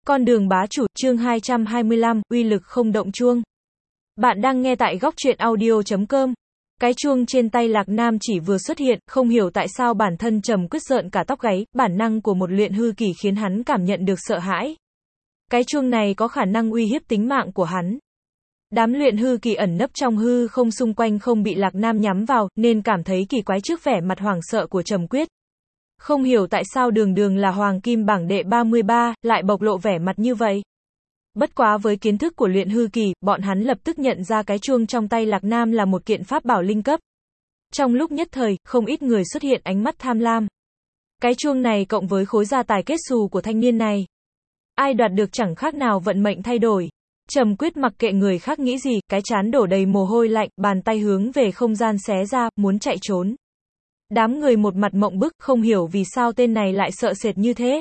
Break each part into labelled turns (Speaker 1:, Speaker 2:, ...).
Speaker 1: Con đường bá chủ, chương 225, uy lực không động chuông. Bạn đang nghe tại góc truyện audio.com. Cái chuông trên tay Lạc Nam chỉ vừa xuất hiện, không hiểu tại sao bản thân Trầm Quyết rợn cả tóc gáy, bản năng của một luyện hư kỳ khiến hắn cảm nhận được sợ hãi. Cái chuông này có khả năng uy hiếp tính mạng của hắn. Đám luyện hư kỳ ẩn nấp trong hư không xung quanh không bị Lạc Nam nhắm vào, nên cảm thấy kỳ quái trước vẻ mặt hoảng sợ của Trầm Quyết. Không hiểu tại sao đường đường là hoàng kim bảng đệ 33, lại bộc lộ vẻ mặt như vậy. Bất quá với kiến thức của luyện hư kỳ, bọn hắn lập tức nhận ra cái chuông trong tay Lạc Nam là một kiện pháp bảo linh cấp. Trong lúc nhất thời, không ít người xuất hiện ánh mắt tham lam. Cái chuông này cộng với khối gia tài kết xù của thanh niên này, ai đoạt được chẳng khác nào vận mệnh thay đổi. Trầm Quyết mặc kệ người khác nghĩ gì, cái trán đổ đầy mồ hôi lạnh, bàn tay hướng về không gian xé ra, muốn chạy trốn. Đám người một mặt mộng bức, không hiểu vì sao tên này lại sợ sệt như thế.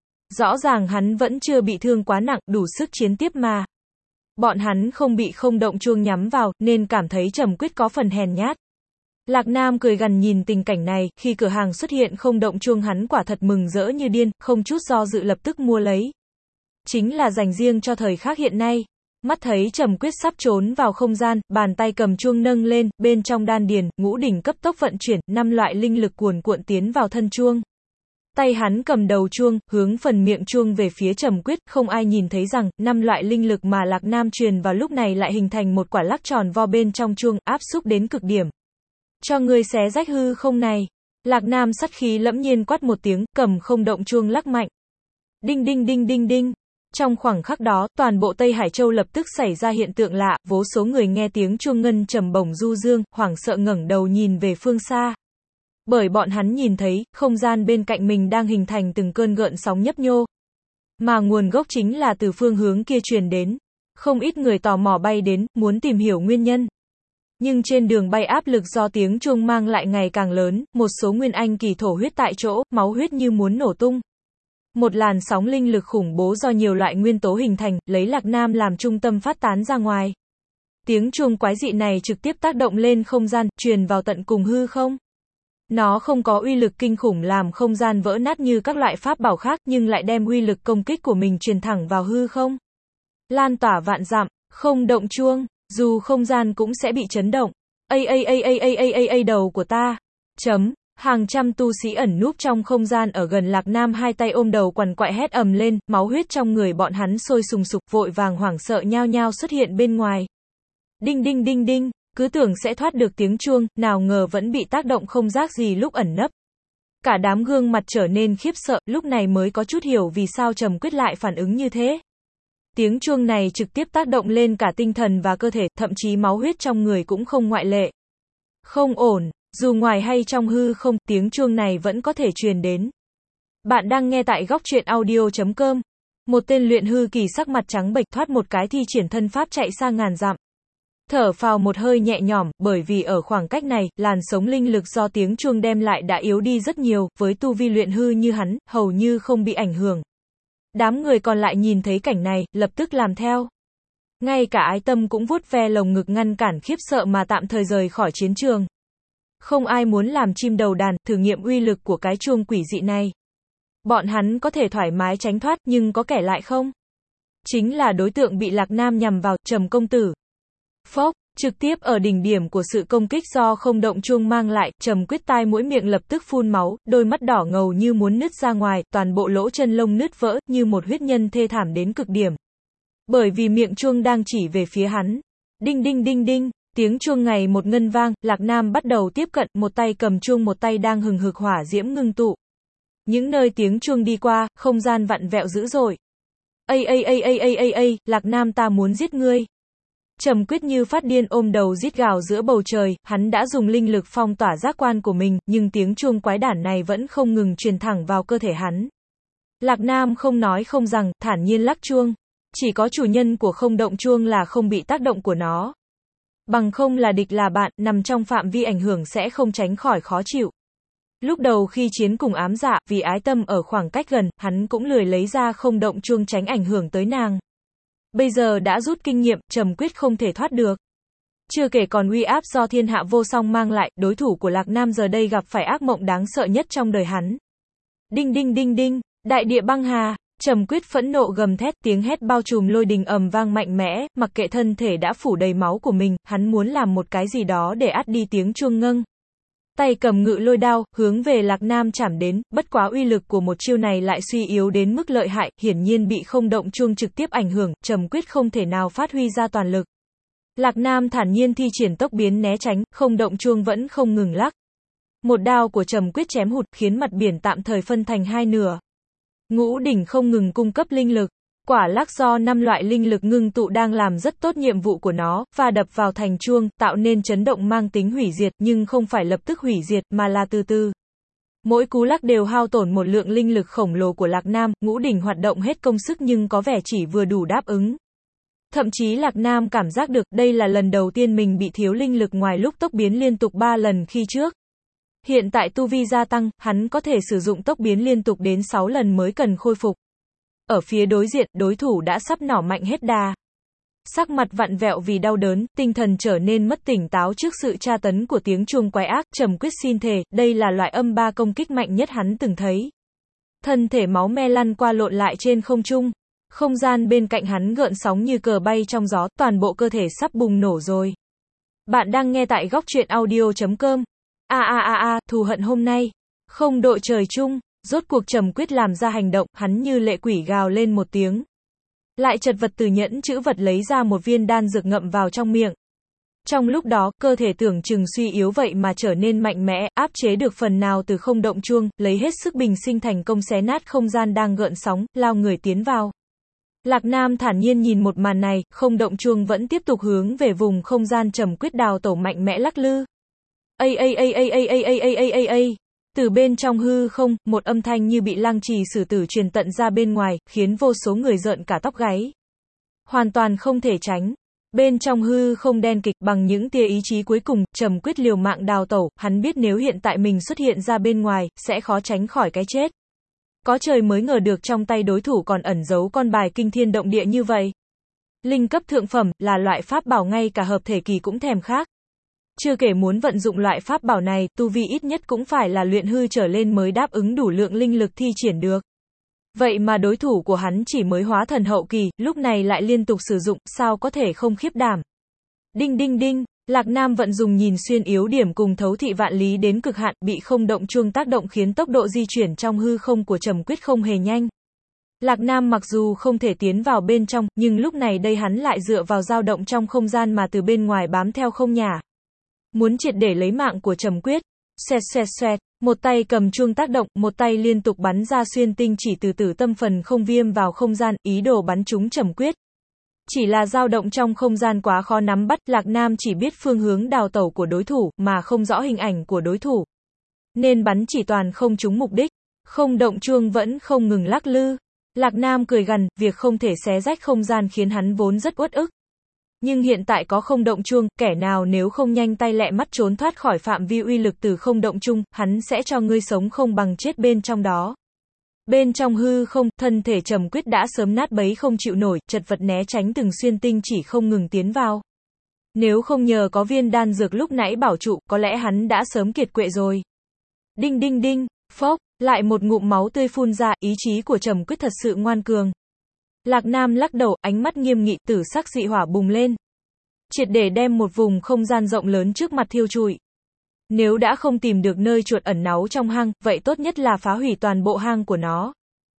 Speaker 1: Rõ ràng hắn vẫn chưa bị thương quá nặng, đủ sức chiến tiếp mà. Bọn hắn không bị không động chuông nhắm vào, nên cảm thấy Trầm Quyết có phần hèn nhát. Lạc Nam cười gằn nhìn tình cảnh này, khi cửa hàng xuất hiện không động chuông hắn quả thật mừng rỡ như điên, không chút do dự lập tức mua lấy. Chính là dành riêng cho thời khắc hiện nay. Mắt thấy Trầm Quyết sắp trốn vào không gian, bàn tay cầm chuông nâng lên, bên trong đan điền, ngũ đỉnh cấp tốc vận chuyển, 5 loại linh lực cuồn cuộn tiến vào thân chuông. Tay hắn cầm đầu chuông, hướng phần miệng chuông về phía Trầm Quyết, không ai nhìn thấy rằng, 5 loại linh lực mà Lạc Nam truyền vào lúc này lại hình thành một quả lắc tròn vo bên trong chuông, áp xúc đến cực điểm. Cho ngươi xé rách hư không này. Lạc Nam sắt khí lẫm nhiên quát một tiếng, cầm không động chuông lắc mạnh. Đinh đinh đinh đinh đinh. Trong khoảng khắc đó, toàn bộ Tây Hải Châu lập tức xảy ra hiện tượng lạ, vô số người nghe tiếng chuông ngân trầm bổng du dương, hoảng sợ ngẩng đầu nhìn về phương xa. Bởi bọn hắn nhìn thấy, không gian bên cạnh mình đang hình thành từng cơn gợn sóng nhấp nhô. Mà nguồn gốc chính là từ phương hướng kia truyền đến. Không ít người tò mò bay đến, muốn tìm hiểu nguyên nhân. Nhưng trên đường bay áp lực do tiếng chuông mang lại ngày càng lớn, một số nguyên anh kỳ thổ huyết tại chỗ, máu huyết như muốn nổ tung. Một làn sóng linh lực khủng bố do nhiều loại nguyên tố hình thành, lấy Lạc Nam làm trung tâm phát tán ra ngoài. Tiếng chuông quái dị này trực tiếp tác động lên không gian, truyền vào tận cùng hư không. Nó không có uy lực kinh khủng làm không gian vỡ nát như các loại pháp bảo khác, nhưng lại đem uy lực công kích của mình truyền thẳng vào hư không. Lan tỏa vạn dặm, không động chuông, dù không gian cũng sẽ bị chấn động. Đầu của ta. Hàng trăm tu sĩ ẩn núp trong không gian ở gần Lạc Nam hai tay ôm đầu quằn quại hét ầm lên, máu huyết trong người bọn hắn sôi sùng sục, vội vàng hoảng sợ nhao nhao xuất hiện bên ngoài. Đinh đinh đinh đinh, cứ tưởng sẽ thoát được tiếng chuông, nào ngờ vẫn bị tác động không giác gì lúc ẩn nấp. Cả đám gương mặt trở nên khiếp sợ, lúc này mới có chút hiểu vì sao Trầm Quyết lại phản ứng như thế. Tiếng chuông này trực tiếp tác động lên cả tinh thần và cơ thể, thậm chí máu huyết trong người cũng không ngoại lệ. Không ổn. Dù ngoài hay trong hư không, tiếng chuông này vẫn có thể truyền đến. Bạn đang nghe tại góc truyện audio.com. Một tên luyện hư kỳ sắc mặt trắng bệch thoát một cái thi triển thân pháp chạy xa ngàn dặm. Thở phào một hơi nhẹ nhõm, bởi vì ở khoảng cách này, làn sóng linh lực do tiếng chuông đem lại đã yếu đi rất nhiều, với tu vi luyện hư như hắn, hầu như không bị ảnh hưởng. Đám người còn lại nhìn thấy cảnh này, lập tức làm theo. Ngay cả Ái Tâm cũng vuốt ve lồng ngực ngăn cản khiếp sợ mà tạm thời rời khỏi chiến trường. Không ai muốn làm chim đầu đàn, thử nghiệm uy lực của cái chuông quỷ dị này. Bọn hắn có thể thoải mái tránh thoát, nhưng có kẻ lại không. Chính là đối tượng bị Lạc Nam nhằm vào, Trầm công tử. Phốc, trực tiếp ở đỉnh điểm của sự công kích do không động chuông mang lại, Trầm Quyết tai mũi miệng lập tức phun máu, đôi mắt đỏ ngầu như muốn nứt ra ngoài, toàn bộ lỗ chân lông nứt vỡ, như một huyết nhân thê thảm đến cực điểm. Bởi vì miệng chuông đang chỉ về phía hắn. Đinh đinh đinh đinh. Tiếng chuông ngày một ngân vang, Lạc Nam bắt đầu tiếp cận, một tay cầm chuông một tay đang hừng hực hỏa diễm ngưng tụ. Những nơi tiếng chuông đi qua, không gian vặn vẹo dữ dội. Lạc Nam ta muốn giết ngươi. Trầm Quyết như phát điên ôm đầu rít gào giữa bầu trời, hắn đã dùng linh lực phong tỏa giác quan của mình, nhưng tiếng chuông quái đản này vẫn không ngừng truyền thẳng vào cơ thể hắn. Lạc Nam không nói không rằng, thản nhiên lắc chuông. Chỉ có chủ nhân của không động chuông là không bị tác động của nó. Bằng không là địch là bạn, nằm trong phạm vi ảnh hưởng sẽ không tránh khỏi khó chịu. Lúc đầu khi chiến cùng Ám Dạ, vì Ái Tâm ở khoảng cách gần, hắn cũng lười lấy ra không động chuông tránh ảnh hưởng tới nàng. Bây giờ đã rút kinh nghiệm, Trầm Quyết không thể thoát được. Chưa kể còn uy áp do thiên hạ vô song mang lại, đối thủ của Lạc Nam giờ đây gặp phải ác mộng đáng sợ nhất trong đời hắn. Đinh đinh đinh đinh, đại địa băng hà. Trầm Quyết phẫn nộ gầm thét, tiếng hét bao trùm lôi đình ầm vang mạnh mẽ, mặc kệ thân thể đã phủ đầy máu của mình, hắn muốn làm một cái gì đó để át đi tiếng chuông ngâng. Tay cầm ngự lôi đao, hướng về Lạc Nam chảm đến, bất quá uy lực của một chiêu này lại suy yếu đến mức lợi hại, hiển nhiên bị không động chuông trực tiếp ảnh hưởng, Trầm Quyết không thể nào phát huy ra toàn lực. Lạc Nam thản nhiên thi triển tốc biến né tránh, không động chuông vẫn không ngừng lắc. Một đao của Trầm Quyết chém hụt, khiến mặt biển tạm thời phân thành hai nửa. Ngũ đỉnh không ngừng cung cấp linh lực. Quả lắc do 5 loại linh lực ngưng tụ đang làm rất tốt nhiệm vụ của nó, và đập vào thành chuông, tạo nên chấn động mang tính hủy diệt, nhưng không phải lập tức hủy diệt, mà là từ từ. Mỗi cú lắc đều hao tổn một lượng linh lực khổng lồ của Lạc Nam, ngũ đỉnh hoạt động hết công sức nhưng có vẻ chỉ vừa đủ đáp ứng. Thậm chí Lạc Nam cảm giác được, đây là lần đầu tiên mình bị thiếu linh lực ngoài lúc tốc biến liên tục 3 lần khi trước. Hiện tại tu vi gia tăng, hắn có thể sử dụng tốc biến liên tục đến 6 lần mới cần khôi phục. Ở phía đối diện, đối thủ đã sắp nỏ mạnh hết đà. Sắc mặt vặn vẹo vì đau đớn, tinh thần trở nên mất tỉnh táo trước sự tra tấn của tiếng chuông quái ác, Trầm Quyết xin thề, đây là loại âm ba công kích mạnh nhất hắn từng thấy. Thân thể máu me lăn qua lộn lại trên không trung. Không gian bên cạnh hắn gợn sóng như cờ bay trong gió, toàn bộ cơ thể sắp bùng nổ rồi. Bạn đang nghe tại góc truyện audio.com. Thù hận hôm nay. Không đội trời chung. Rốt cuộc Trầm Quyết làm ra hành động, hắn như lệ quỷ gào lên một tiếng. Lại chật vật từ nhẫn chữ vật lấy ra một viên đan dược ngậm vào trong miệng. Trong lúc đó, cơ thể tưởng chừng suy yếu vậy mà trở nên mạnh mẽ, áp chế được phần nào từ không động chuông, lấy hết sức bình sinh thành công xé nát không gian đang gợn sóng, lao người tiến vào. Lạc Nam thản nhiên nhìn một màn này, không động chuông vẫn tiếp tục hướng về vùng không gian Trầm Quyết đào tẩu mạnh mẽ lắc lư. Từ bên trong hư không, một âm thanh như bị lăng trì sử tử truyền tận ra bên ngoài, khiến vô số người rợn cả tóc gáy. Hoàn toàn không thể tránh. Bên trong hư không đen kịch, bằng những tia ý chí cuối cùng, Trầm Quyết liều mạng đào tẩu, hắn biết nếu hiện tại mình xuất hiện ra bên ngoài, sẽ khó tránh khỏi cái chết. Có trời mới ngờ được trong tay đối thủ còn ẩn giấu con bài kinh thiên động địa như vậy. Linh cấp thượng phẩm, là loại pháp bảo ngay cả hợp thể kỳ cũng thèm khát. Chưa kể muốn vận dụng loại pháp bảo này, tu vi ít nhất cũng phải là luyện hư trở lên mới đáp ứng đủ lượng linh lực thi triển được. Vậy mà đối thủ của hắn chỉ mới hóa thần hậu kỳ, lúc này lại liên tục sử dụng, sao có thể không khiếp đảm. Đinh đinh đinh, Lạc Nam vận dùng nhìn xuyên yếu điểm cùng thấu thị vạn lý đến cực hạn, bị không động chuông tác động khiến tốc độ di chuyển trong hư không của Trầm Quyết không hề nhanh. Lạc Nam mặc dù không thể tiến vào bên trong, nhưng lúc này đây hắn lại dựa vào dao động trong không gian mà từ bên ngoài bám theo không nhả. Muốn triệt để lấy mạng của Trầm Quyết. Xoẹt xoẹt xoẹt, một tay cầm chuông tác động, một tay liên tục bắn ra xuyên tinh chỉ từ tử tâm phần không viêm vào không gian, ý đồ bắn trúng Trầm Quyết. Chỉ là dao động trong không gian quá khó nắm bắt, Lạc Nam chỉ biết phương hướng đào tẩu của đối thủ, mà không rõ hình ảnh của đối thủ. Nên bắn chỉ toàn không trúng mục đích. Không động chuông vẫn không ngừng lắc lư. Lạc Nam cười gằn, việc không thể xé rách không gian khiến hắn vốn rất uất ức. Nhưng hiện tại có không động chuông, kẻ nào nếu không nhanh tay lẹ mắt trốn thoát khỏi phạm vi uy lực từ không động chuông, hắn sẽ cho ngươi sống không bằng chết bên trong đó. Bên trong hư không, thân thể Trầm Quyết đã sớm nát bấy không chịu nổi, chật vật né tránh từng xuyên tinh chỉ không ngừng tiến vào. Nếu không nhờ có viên đan dược lúc nãy bảo trụ, có lẽ hắn đã sớm kiệt quệ rồi. Đinh đinh đinh, phốc, lại một ngụm máu tươi phun ra, ý chí của Trầm Quyết thật sự ngoan cường. Lạc Nam lắc đầu, ánh mắt nghiêm nghị, tử sắc dị hỏa bùng lên. Triệt để đem một vùng không gian rộng lớn trước mặt thiêu trụi. Nếu đã không tìm được nơi chuột ẩn náu trong hang, vậy tốt nhất là phá hủy toàn bộ hang của nó.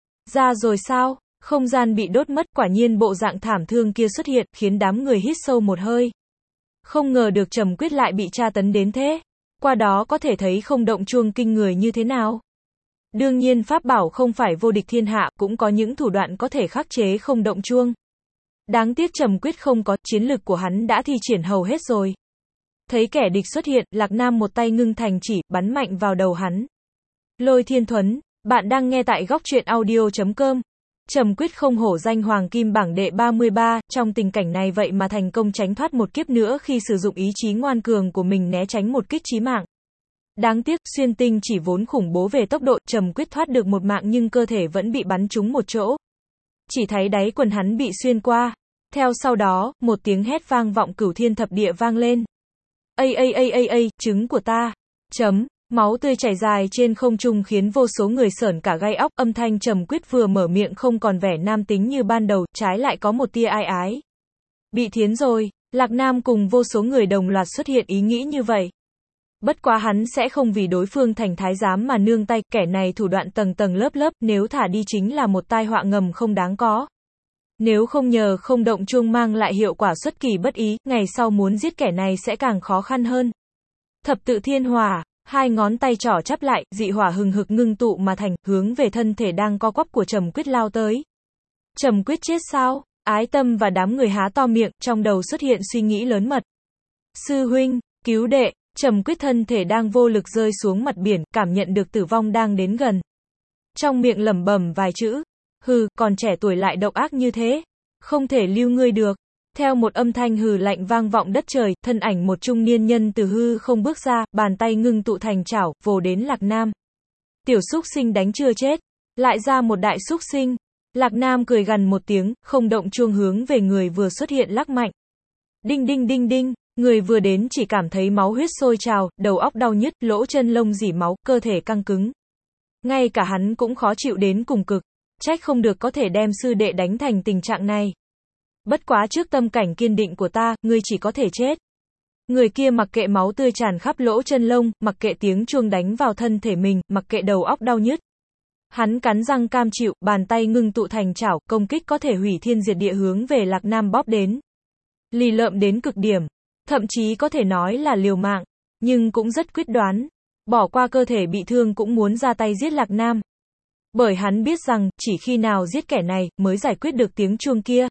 Speaker 1: Ra rồi sao? Không gian bị đốt mất, quả nhiên bộ dạng thảm thương kia xuất hiện, khiến đám người hít sâu một hơi. Không ngờ được Trầm Quyết lại bị tra tấn đến thế. Qua đó có thể thấy không động chuông kinh người như thế nào. Đương nhiên pháp bảo không phải vô địch thiên hạ, cũng có những thủ đoạn có thể khắc chế không động chuông. Đáng tiếc Trầm Quyết không có, chiến lực của hắn đã thi triển hầu hết rồi. Thấy kẻ địch xuất hiện, Lạc Nam một tay ngưng thành chỉ, bắn mạnh vào đầu hắn. Lôi Thiên Thuấn, bạn đang nghe tại góc truyện audio.com. Trầm Quyết không hổ danh hoàng kim bảng đệ 33, trong tình cảnh này vậy mà thành công tránh thoát một kiếp nữa khi sử dụng ý chí ngoan cường của mình né tránh một kích chí mạng. Đáng tiếc, xuyên tinh chỉ vốn khủng bố về tốc độ, Trầm Quyết thoát được một mạng nhưng cơ thể vẫn bị bắn trúng một chỗ. Chỉ thấy đáy quần hắn bị xuyên qua. Theo sau đó, một tiếng hét vang vọng cửu thiên thập địa vang lên. Trứng của ta. Máu tươi chảy dài trên không trung khiến vô số người sởn cả gai óc, âm thanh Trầm Quyết vừa mở miệng không còn vẻ nam tính như ban đầu, trái lại có một tia ai ái. Bị thiến rồi, Lạc Nam cùng vô số người đồng loạt xuất hiện ý nghĩ như vậy. Bất quá hắn sẽ không vì đối phương thành thái giám mà nương tay, kẻ này thủ đoạn tầng tầng lớp lớp, nếu thả đi chính là một tai họa ngầm không đáng có. Nếu không nhờ không động chuông mang lại hiệu quả xuất kỳ bất ý, ngày sau muốn giết kẻ này sẽ càng khó khăn hơn. Thập tự thiên hỏa, hai ngón tay trỏ chắp lại, dị hỏa hừng hực ngưng tụ mà thành, hướng về thân thể đang co quắp của Trầm Quyết lao tới. Trầm Quyết chết sao? Ái Tâm và đám người há to miệng, trong đầu xuất hiện suy nghĩ lớn mật. Sư huynh, cứu đệ. Trầm Quyết thân thể đang vô lực rơi xuống mặt biển, cảm nhận được tử vong đang đến gần. Trong miệng lẩm bẩm vài chữ. Hừ, còn trẻ tuổi lại độc ác như thế. Không thể lưu ngươi được. Theo một âm thanh hừ lạnh vang vọng đất trời, thân ảnh một trung niên nhân từ hư không bước ra, bàn tay ngưng tụ thành chảo, vồ đến Lạc Nam. Tiểu súc sinh đánh chưa chết. Lại ra một đại súc sinh. Lạc Nam cười gằn một tiếng, không động chuông hướng về người vừa xuất hiện lắc mạnh. Đinh đinh đinh đinh. Người vừa đến chỉ cảm thấy máu huyết sôi trào, đầu óc đau nhức, lỗ chân lông rỉ máu, cơ thể căng cứng. Ngay cả hắn cũng khó chịu đến cùng cực. Trách không được có thể đem sư đệ đánh thành tình trạng này. Bất quá trước tâm cảnh kiên định của ta, ngươi chỉ có thể chết. Người kia mặc kệ máu tươi tràn khắp lỗ chân lông, mặc kệ tiếng chuông đánh vào thân thể mình, mặc kệ đầu óc đau nhức. Hắn cắn răng cam chịu, bàn tay ngưng tụ thành chảo, công kích có thể hủy thiên diệt địa hướng về Lạc Nam bóp đến. Lì lợm đến cực điểm. Thậm chí có thể nói là liều mạng, nhưng cũng rất quyết đoán. Bỏ qua cơ thể bị thương cũng muốn ra tay giết Lạc Nam. Bởi hắn biết rằng, chỉ khi nào giết kẻ này, mới giải quyết được tiếng chuông kia.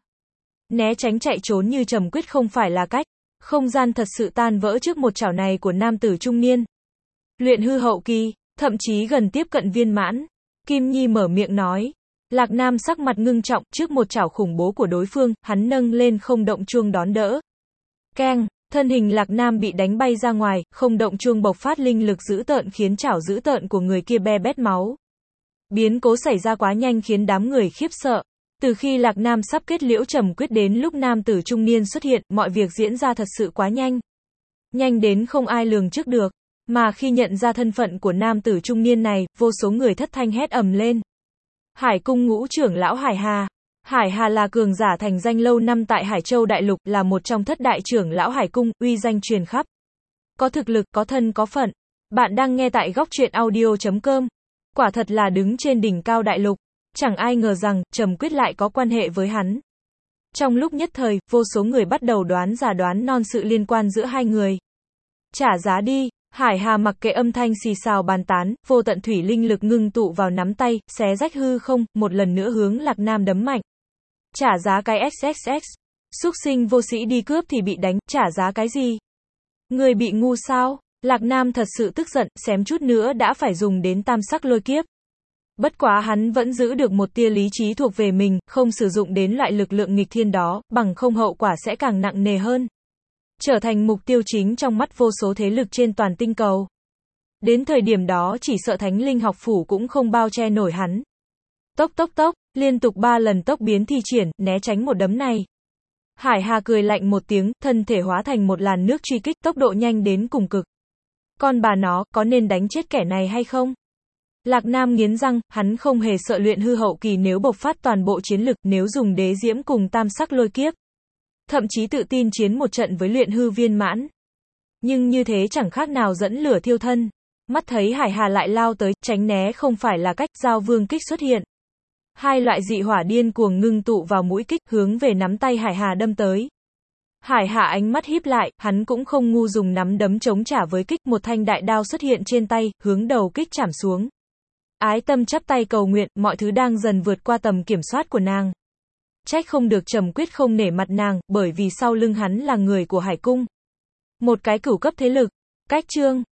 Speaker 1: Né tránh chạy trốn như Trầm Quyết không phải là cách. Không gian thật sự tan vỡ trước một chảo này của nam tử trung niên. Luyện hư hậu kỳ, thậm chí gần tiếp cận viên mãn. Kim Nhi mở miệng nói. Lạc Nam sắc mặt ngưng trọng, trước một chảo khủng bố của đối phương, hắn nâng lên không động chuông đón đỡ. Keng. Thân hình Lạc Nam bị đánh bay ra ngoài, không động chuông bộc phát linh lực dữ tợn khiến chảo dữ tợn của người kia be bét máu. Biến cố xảy ra quá nhanh khiến đám người khiếp sợ. Từ khi Lạc Nam sắp kết liễu Trầm Quyết đến lúc nam tử trung niên xuất hiện, mọi việc diễn ra thật sự quá nhanh. Nhanh đến không ai lường trước được. Mà khi nhận ra thân phận của nam tử trung niên này, vô số người thất thanh hét ầm lên. Hải cung ngũ trưởng lão Hải Hà. Hải Hà là cường giả thành danh lâu năm tại Hải Châu Đại Lục, là một trong thất đại trưởng lão Hải Cung, uy danh truyền khắp. Có thực lực, có thân có phận. Bạn đang nghe tại góc truyện audio.com. Quả thật là đứng trên đỉnh cao đại lục. Chẳng ai ngờ rằng, Trầm Quyết lại có quan hệ với hắn. Trong lúc nhất thời, vô số người bắt đầu đoán giả đoán non sự liên quan giữa hai người. Trả giá đi. Hải Hà mặc kệ âm thanh xì xào bàn tán, vô tận thủy linh lực ngưng tụ vào nắm tay, xé rách hư không, một lần nữa hướng Lạc Nam đấm mạnh. Trả giá cái XXX. Súc sinh vô sĩ đi cướp thì bị đánh, trả giá cái gì? Người bị ngu sao? Lạc Nam thật sự tức giận, xém chút nữa đã phải dùng đến tam sắc lôi kiếp. Bất quá hắn vẫn giữ được một tia lý trí thuộc về mình, không sử dụng đến loại lực lượng nghịch thiên đó, bằng không hậu quả sẽ càng nặng nề hơn. Trở thành mục tiêu chính trong mắt vô số thế lực trên toàn tinh cầu. Đến thời điểm đó chỉ sợ Thánh Linh học phủ cũng không bao che nổi hắn. Tốc tốc tốc, liên tục 3 lần tốc biến thi triển, né tránh một đấm này. Hải Hà cười lạnh một tiếng, thân thể hóa thành một làn nước truy kích, tốc độ nhanh đến cùng cực. Con bà nó, có nên đánh chết kẻ này hay không? Lạc Nam nghiến răng, hắn không hề sợ luyện hư hậu kỳ nếu bộc phát toàn bộ chiến lực, nếu dùng đế diễm cùng tam sắc lôi kiếp. Thậm chí tự tin chiến một trận với luyện hư viên mãn. Nhưng như thế chẳng khác nào dẫn lửa thiêu thân. Mắt thấy Hải Hà lại lao tới, tránh né không phải là cách, giao vương kích xuất hiện. Hai loại dị hỏa điên cuồng ngưng tụ vào mũi kích, hướng về nắm tay Hải Hà đâm tới. Hải Hà ánh mắt híp lại, hắn cũng không ngu dùng nắm đấm chống trả với kích, một thanh đại đao xuất hiện trên tay, hướng đầu kích chảm xuống. Ái Tâm chắp tay cầu nguyện, mọi thứ đang dần vượt qua tầm kiểm soát của nàng. Trách không được Trầm Quyết không nể mặt nàng, bởi vì sau lưng hắn là người của Hải Cung. Một cái cửu cấp thế lực. Cách chương.